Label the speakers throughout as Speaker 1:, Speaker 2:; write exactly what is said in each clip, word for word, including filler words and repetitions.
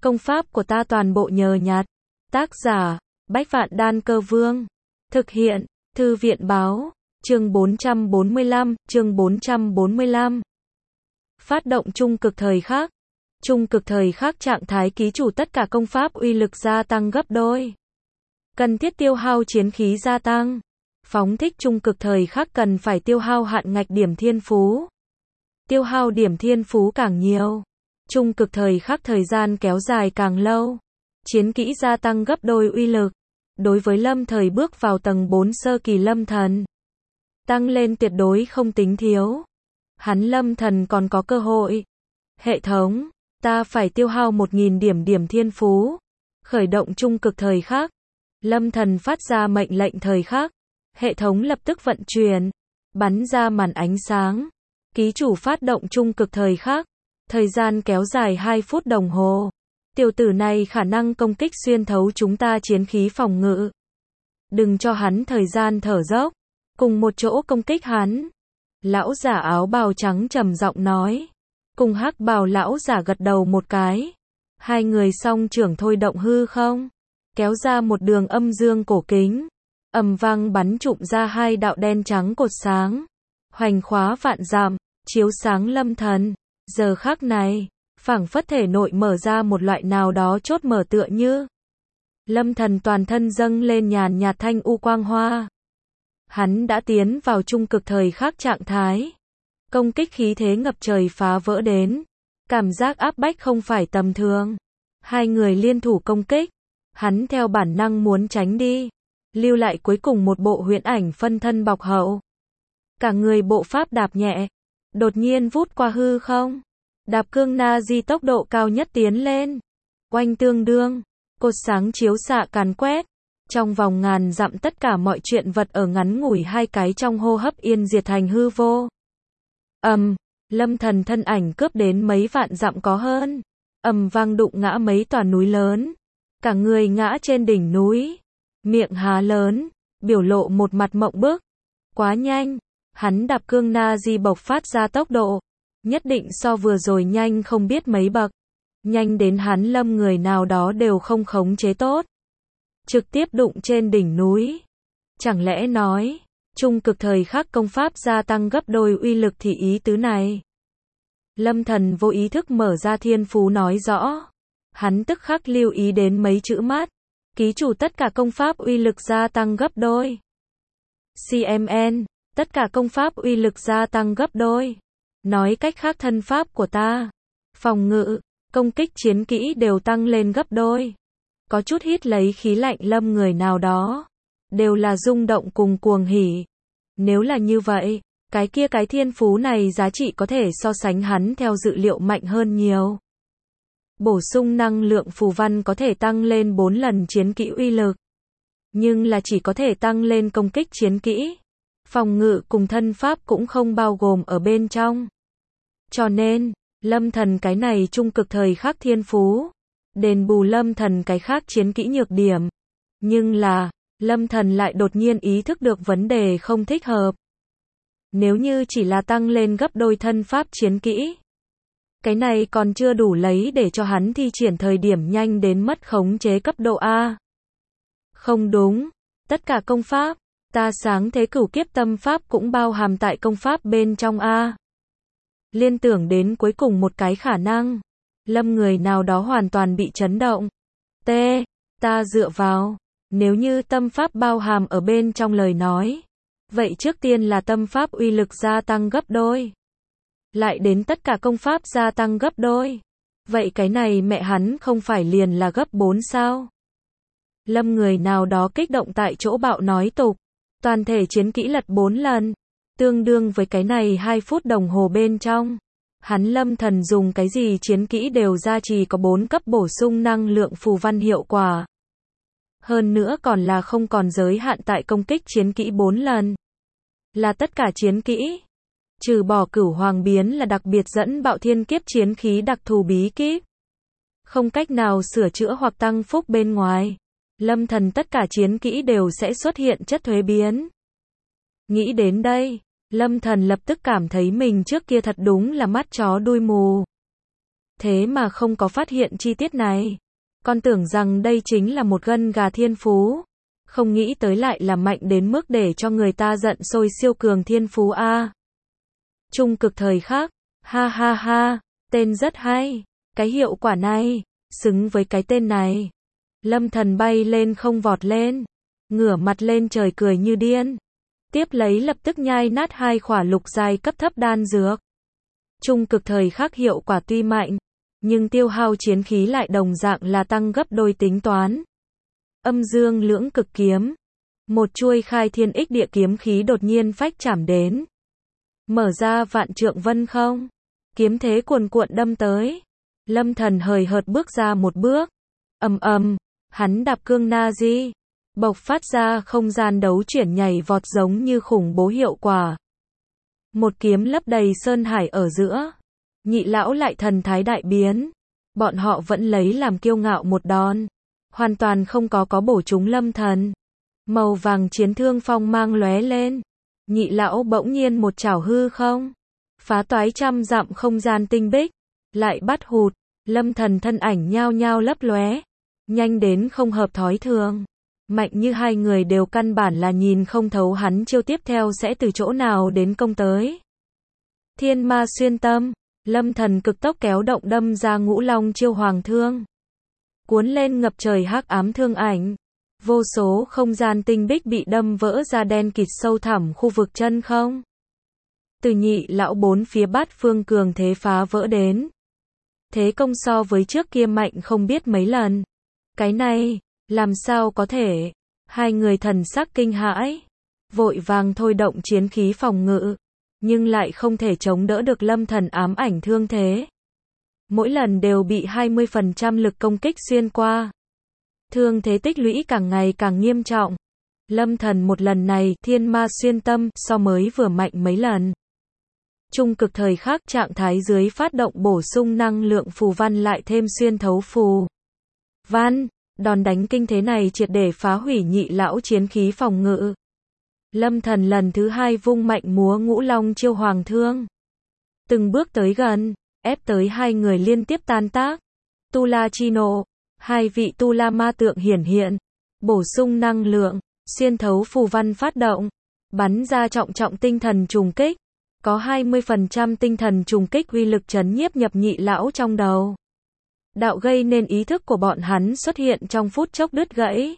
Speaker 1: Công pháp của ta toàn bộ nhờ nhặt. Tác giả, Bách Vạn Đan Cơ Vương. Thực hiện, Thư viện Báo. Chương bốn trăm bốn mươi lăm, chương bốn trăm bốn mươi lăm. Phát động trung cực thời khắc. Trung cực thời khắc trạng thái ký chủ tất cả công pháp uy lực gia tăng gấp đôi. Cần thiết tiêu hao chiến khí gia tăng. Phóng thích trung cực thời khắc cần phải tiêu hao hạn ngạch điểm thiên phú. Tiêu hao điểm thiên phú càng nhiều, trung cực thời khắc thời gian kéo dài càng lâu. Chiến kỹ gia tăng gấp đôi uy lực. Đối với lâm thời bước vào tầng bốn sơ kỳ lâm thần, tăng lên tuyệt đối không tính thiếu. Hắn lâm thần còn có cơ hội. Hệ thống, ta phải tiêu hao một nghìn điểm điểm thiên phú. Khởi động trung cực thời khắc. Lâm thần phát ra mệnh lệnh thời khắc. Hệ thống lập tức vận chuyển, bắn ra màn ánh sáng. Ký chủ phát động trung cực thời khắc. Thời gian kéo dài hai phút đồng hồ. Tiểu tử này khả năng công kích xuyên thấu chúng ta chiến khí phòng ngự. Đừng cho hắn thời gian thở dốc. Cùng một chỗ công kích hắn. Lão giả áo bào trắng trầm giọng nói. Cùng hắc bào lão giả gật đầu một cái. Hai người song trưởng thôi động hư không. Kéo ra một đường âm dương cổ kính. Ầm vang bắn trụm ra hai đạo đen trắng cột sáng. Hoành khóa vạn dặm, chiếu sáng lâm thần. Giờ khắc này, phảng phất thể nội mở ra một loại nào đó chốt mở tựa như. Lâm thần toàn thân dâng lên nhàn nhạt thanh u quang hoa. Hắn đã tiến vào trung cực thời khắc trạng thái. Công kích khí thế ngập trời phá vỡ đến. Cảm giác áp bách không phải tầm thường. Hai người liên thủ công kích. Hắn theo bản năng muốn tránh đi. Lưu lại cuối cùng một bộ huyễn ảnh phân thân bọc hậu. Cả người bộ pháp đạp nhẹ. Đột nhiên vút qua hư không. Đạp cương na di tốc độ cao nhất tiến lên. Oanh tương đương. Cột sáng chiếu xạ càn quét. Trong vòng ngàn dặm tất cả mọi chuyện vật ở ngắn ngủi hai cái trong hô hấp yên diệt thành hư vô. Ầm, um, lâm thần thân ảnh cướp đến mấy vạn dặm có hơn. Ầm vang đụng ngã mấy tòa núi lớn. Cả người ngã trên đỉnh núi. Miệng há lớn, biểu lộ một mặt mộng bức. Quá nhanh, hắn đạp cương na di bộc phát ra tốc độ. Nhất định so vừa rồi nhanh không biết mấy bậc. Nhanh đến hắn lâm người nào đó đều không khống chế tốt. Trực tiếp đụng trên đỉnh núi. Chẳng lẽ nói, trung cực thời khắc công pháp gia tăng gấp đôi uy lực thì ý tứ này. Lâm thần vô ý thức mở ra thiên phú nói rõ. Hắn tức khắc lưu ý đến mấy chữ mắt. Ký chủ tất cả công pháp uy lực gia tăng gấp đôi. xê em en, tất cả công pháp uy lực gia tăng gấp đôi. Nói cách khác thân pháp của ta, phòng ngự, công kích chiến kỹ đều tăng lên gấp đôi. Có chút hít lấy khí lạnh lâm người nào đó. Đều là rung động cùng cuồng hỉ. Nếu là như vậy, cái kia cái thiên phú này giá trị có thể so sánh hắn theo dự liệu mạnh hơn nhiều. Bổ sung năng lượng phù văn có thể tăng lên bốn lần chiến kỹ uy lực. Nhưng là chỉ có thể tăng lên công kích chiến kỹ. Phòng ngự cùng thân pháp cũng không bao gồm ở bên trong. Cho nên, lâm thần cái này trung cực thời khắc thiên phú. Đền bù lâm thần cái khác chiến kỹ nhược điểm. Nhưng là, lâm thần lại đột nhiên ý thức được vấn đề không thích hợp. Nếu như chỉ là tăng lên gấp đôi thân pháp chiến kỹ. Cái này còn chưa đủ lấy để cho hắn thi triển thời điểm nhanh đến mất khống chế cấp độ A. Không đúng. Tất cả công pháp, ta sáng thế cửu kiếp tâm pháp cũng bao hàm tại công pháp bên trong A. Liên tưởng đến cuối cùng một cái khả năng. Lâm người nào đó hoàn toàn bị chấn động. T. Ta dựa vào. Nếu như tâm pháp bao hàm ở bên trong lời nói. Vậy trước tiên là tâm pháp uy lực gia tăng gấp đôi. Lại đến tất cả công pháp gia tăng gấp đôi. Vậy cái này mẹ hắn không phải liền là gấp bốn sao? Lâm người nào đó kích động tại chỗ bạo nói tục. Toàn thể chiến kỹ lật bốn lần. Tương đương với cái này hai phút đồng hồ bên trong. Hắn lâm thần dùng cái gì chiến kỹ đều ra trì có bốn cấp bổ sung năng lượng phù văn hiệu quả. Hơn nữa còn là không còn giới hạn tại công kích chiến kỹ bốn lần. Là tất cả chiến kỹ. Trừ bỏ cửu hoàng biến là đặc biệt dẫn bạo thiên kiếp chiến khí đặc thù bí kíp. Không cách nào sửa chữa hoặc tăng phúc bên ngoài. Lâm thần tất cả chiến kỹ đều sẽ xuất hiện chất thuế biến. Nghĩ đến đây, lâm thần lập tức cảm thấy mình trước kia thật đúng là mắt chó đuôi mù. thế mà không có phát hiện chi tiết này. Con tưởng rằng đây chính là một gân gà thiên phú. Không nghĩ tới lại là mạnh đến mức để cho người ta giận sôi siêu cường thiên phú a. Trung cực thời khắc, ha ha ha, tên rất hay, cái hiệu quả này, xứng với cái tên này. Lâm Thần bay lên không vọt lên, ngửa mặt lên trời cười như điên. Tiếp lấy lập tức nhai nát hai khỏa lục giai cấp thấp đan dược. Trung cực thời khắc hiệu quả tuy mạnh, nhưng tiêu hao chiến khí lại đồng dạng là tăng gấp đôi tính toán. Âm dương lưỡng cực kiếm. Một chuôi khai thiên ích địa kiếm khí đột nhiên phách chạm đến. Mở ra vạn trượng vân không. Kiếm thế cuồn cuộn đâm tới. Lâm Thần hời hợt bước ra một bước. Ầm ầm, hắn đạp cương na di. Bộc phát ra không gian đấu chuyển nhảy vọt giống như khủng bố hiệu quả. Một kiếm lấp đầy sơn hải ở giữa. Nhị lão lại thần thái đại biến. Bọn họ vẫn lấy làm kiêu ngạo một đòn. Hoàn toàn không có có bổ trúng Lâm Thần. Màu vàng chiến thương phong mang lóe lên. Nhị lão bỗng nhiên một chảo hư không. Phá toái trăm dặm không gian tinh bích. Lại bắt hụt. Lâm Thần thân ảnh nhao nhao lấp lóe. Nhanh đến không hợp thói thường. Mạnh như hai người đều căn bản là nhìn không thấu hắn chiêu tiếp theo sẽ từ chỗ nào đến công tới. Thiên ma xuyên tâm. Lâm Thần cực tốc kéo động đâm ra ngũ long chiêu hoàng thương. Cuốn lên ngập trời hắc ám thương ảnh. Vô số không gian tinh bích bị đâm vỡ ra đen kịt sâu thẳm khu vực chân không. Từ nhị lão bốn phía bát phương cường thế phá vỡ đến. Thế công so với trước kia mạnh không biết mấy lần. Cái này, làm sao có thể? Hai người thần sắc kinh hãi. Vội vàng thôi động chiến khí phòng ngự. Nhưng lại không thể chống đỡ được Lâm Thần ám ảnh thương thế. Mỗi lần đều bị hai mươi phần trăm lực công kích xuyên qua. Thương thế tích lũy càng ngày càng nghiêm trọng. Lâm Thần một lần này thiên ma xuyên tâm so mới vừa mạnh mấy lần. Trung cực thời khắc trạng thái dưới phát động bổ sung năng lượng phù văn lại thêm xuyên thấu phù văn. Đòn đánh kinh thế này triệt để phá hủy nhị lão chiến khí phòng ngự. Lâm Thần lần thứ hai vung mạnh múa ngũ long chiêu hoàng thương. Từng bước tới gần, ép tới hai người liên tiếp tan tác. Tu La chi nộ, hai vị Tu La ma tượng hiển hiện, bổ sung năng lượng, xuyên thấu phù văn phát động, bắn ra trọng trọng tinh thần trùng kích. Có hai mươi phần trăm tinh thần trùng kích uy lực chấn nhiếp nhập nhị lão trong đầu. Đạo gây nên ý thức của bọn hắn xuất hiện trong phút chốc đứt gãy.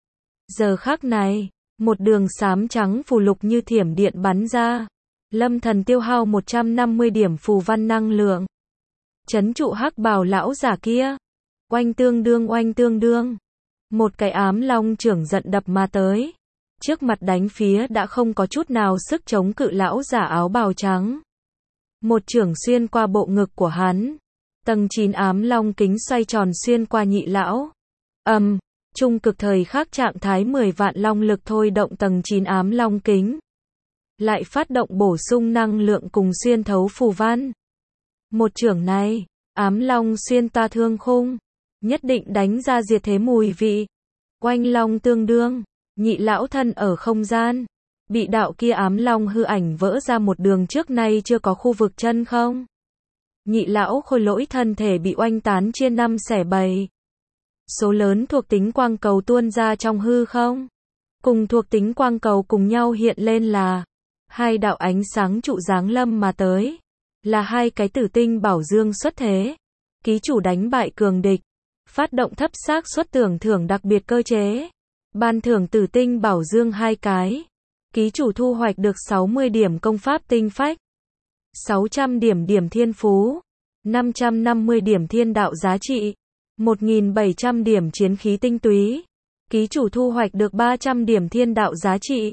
Speaker 1: Giờ khắc này, một đường xám trắng phù lục như thiểm điện bắn ra. Lâm Thần tiêu hao một trăm năm mươi điểm phù văn năng lượng. Chấn trụ hắc bào lão giả kia. Oanh tương đương oanh tương đương. Một cái ám long trưởng giận đập mà tới. Trước mặt đánh phía đã không có chút nào sức chống cự lão giả áo bào trắng. Một trưởng xuyên qua bộ ngực của hắn. Tầng chín ám long kính xoay tròn xuyên qua nhị lão. Ầm, um, trung cực thời khắc trạng thái mười vạn long lực thôi động tầng chín ám long kính. Lại phát động bổ sung năng lượng cùng xuyên thấu phù văn. Một trưởng này, ám long xuyên ta thương khung. Nhất định đánh ra diệt thế mùi vị. Oanh long tương đương. Nhị lão thân ở không gian. Bị đạo kia ám long hư ảnh vỡ ra một đường trước nay chưa có khu vực chân không. Nhị lão khôi lỗi thân thể bị oanh tán chia năm xẻ bảy. Số lớn thuộc tính quang cầu tuôn ra trong hư không. Cùng thuộc tính quang cầu cùng nhau hiện lên là hai đạo ánh sáng trụ giáng lâm mà tới. Là hai cái tử tinh bảo dương xuất thế. Ký chủ đánh bại cường địch. Phát động thấp xác suất tưởng thưởng đặc biệt cơ chế. Ban thưởng tử tinh bảo dương hai cái. Ký chủ thu hoạch được sáu mươi điểm công pháp tinh phách. sáu trăm điểm điểm thiên phú. năm trăm năm mươi điểm thiên đạo giá trị. một nghìn bảy trăm điểm chiến khí tinh túy. Ký chủ thu hoạch được ba trăm điểm thiên đạo giá trị.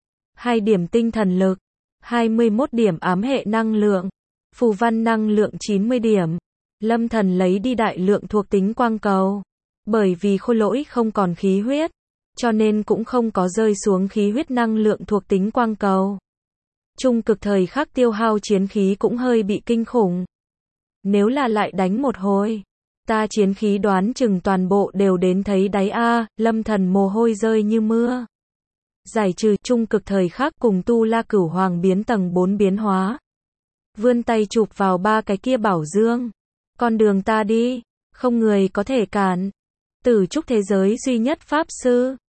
Speaker 1: hai điểm tinh thần lực. hai mươi mốt điểm ám hệ năng lượng. Phù văn năng lượng chín mươi điểm. Lâm Thần lấy đi đại lượng thuộc tính quang cầu. Bởi vì khôi lỗi không còn khí huyết. Cho nên cũng không có rơi xuống khí huyết năng lượng thuộc tính quang cầu. Trung cực thời khắc tiêu hao chiến khí cũng hơi bị kinh khủng. Nếu là lại đánh một hồi, ta chiến khí đoán chừng toàn bộ đều đến thấy đáy a. Lâm Thần mồ hôi rơi như mưa. Giải trừ trung cực thời khắc cùng Tu La Cửu Hoàng biến tầng bốn biến hóa. Vươn tay chụp vào ba cái kia bảo dương. Con đường ta đi, không người có thể cản. Tử trúc thế giới duy nhất Pháp Sư.